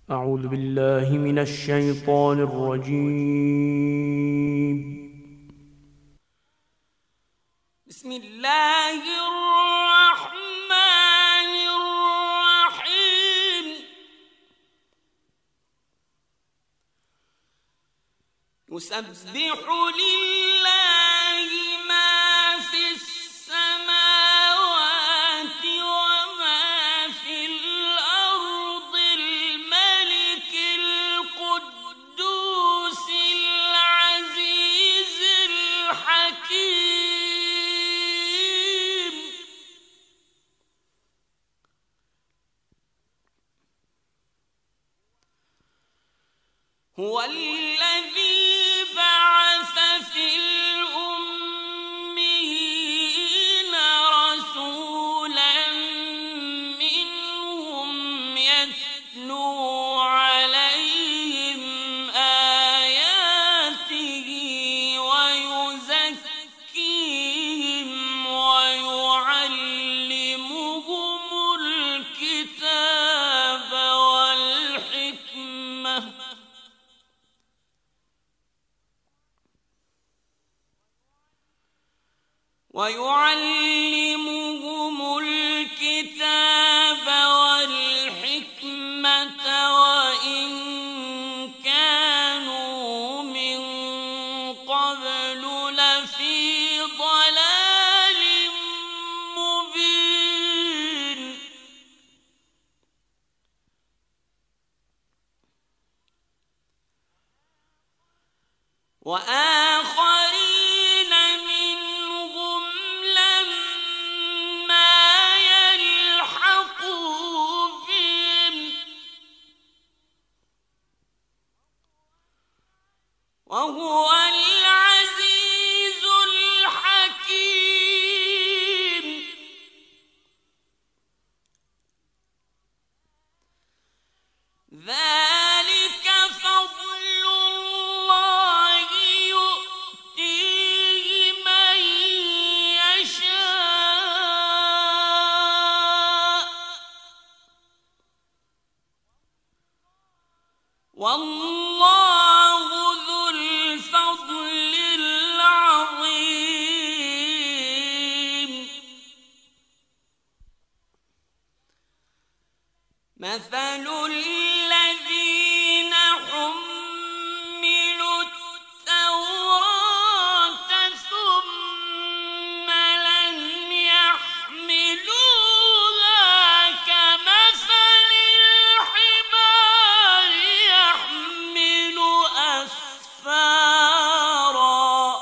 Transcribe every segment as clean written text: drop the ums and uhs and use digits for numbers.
أعوذ بالله من الشيطان الرجيم. بسم الله الرحمن الرحيم. يسبح لله ما في السماوات وما في الأرض، الملك القدوس العزيز الحكيم. هو الذي بعث في الأميين رسولا منهم يتلو عليهم آياته ويزكيهم ويعلمهم الكتاب والحكمة وإن كانوا من قبل لفي ضلال مبين. وآخرين منهم لما يلحقوا بهم، وهو العزيز الحكيم. ذلك فضل الله يؤتيه من يشاء، والله ذو الفضل العظيم. مثل الذين حملوا التوراة ثم لم يحملوها كمثل الحمار يحمل أسفارا،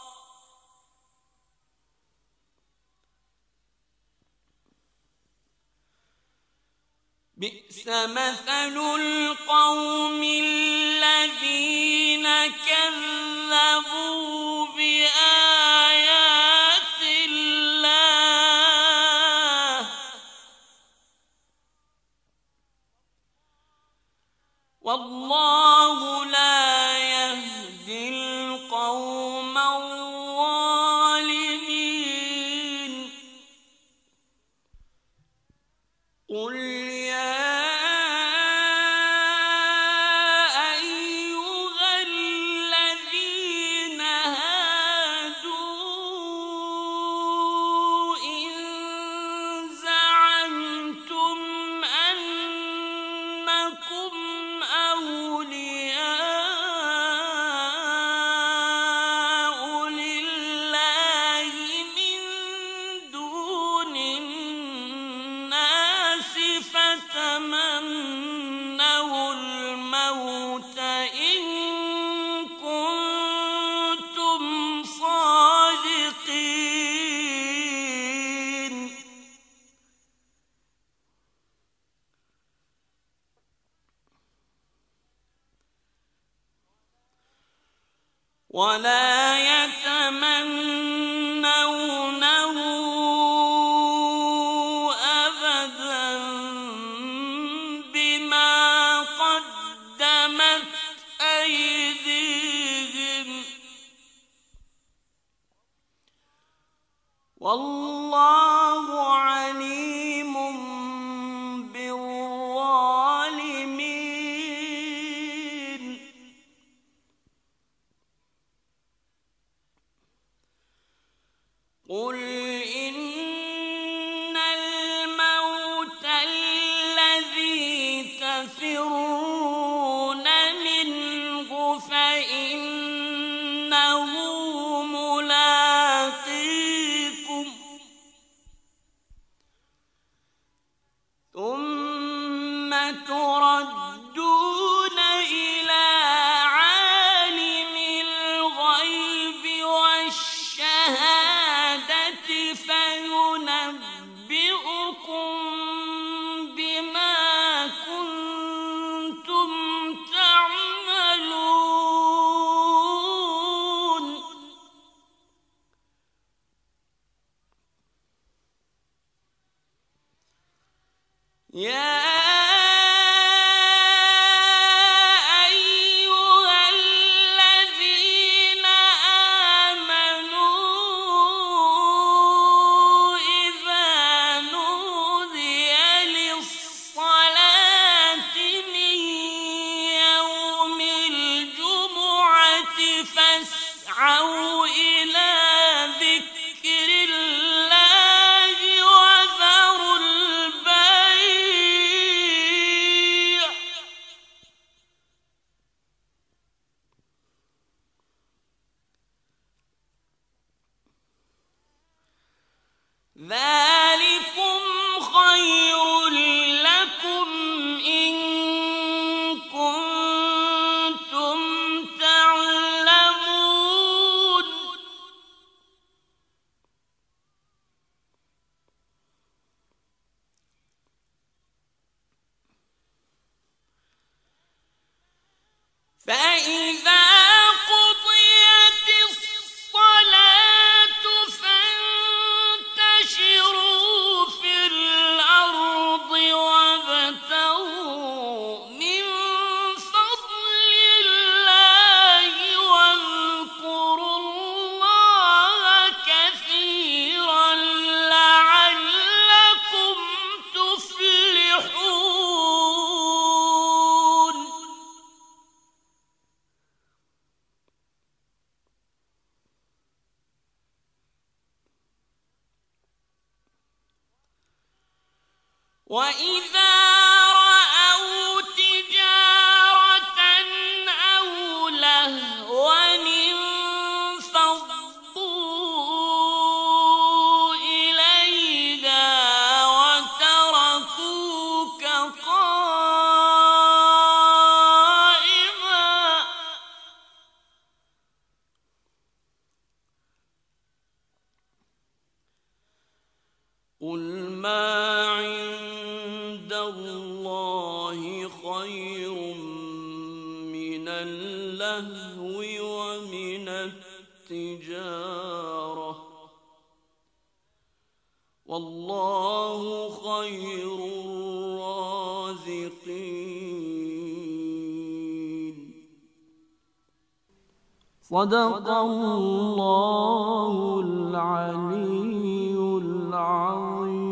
بئس مثل القوم الذين كذبوا بآيات الله، والله لا يهدي القوم الظالمين. قل يا أيها الذين هادوا إن زعمتم أنكم أولياء لله من دون الناس فتمنوا الموت إن كنتم صادقين. ولا يتمنونه أبدا بما قدمت أيديهم، والله عليم بالظالمين. تفرون منه فإنه ملاقيكم ثم تردون إلى عالم الغيب والشهادة فينبئكم بما كنتم تعملون يا أيها الذين آمنوا إذا نودي للصلاة من يوم الجمعة فاسعوا إلى ذكر الله وذروا البيع ذلكم خير لكم إن كنتم تعلمون فإذا قضيت الصلاة فانتشروا في الأرض وابتغوا من فضل الله واذكروا الله كثيرا لعلكم تفلحون وإذا رأوا تجارة أو لهوا انفضوا إليها وتركوك قائما قل ما عند الله خير من اللهو ومن التجارة والله خير الرازقين صدق الله العلي العظيم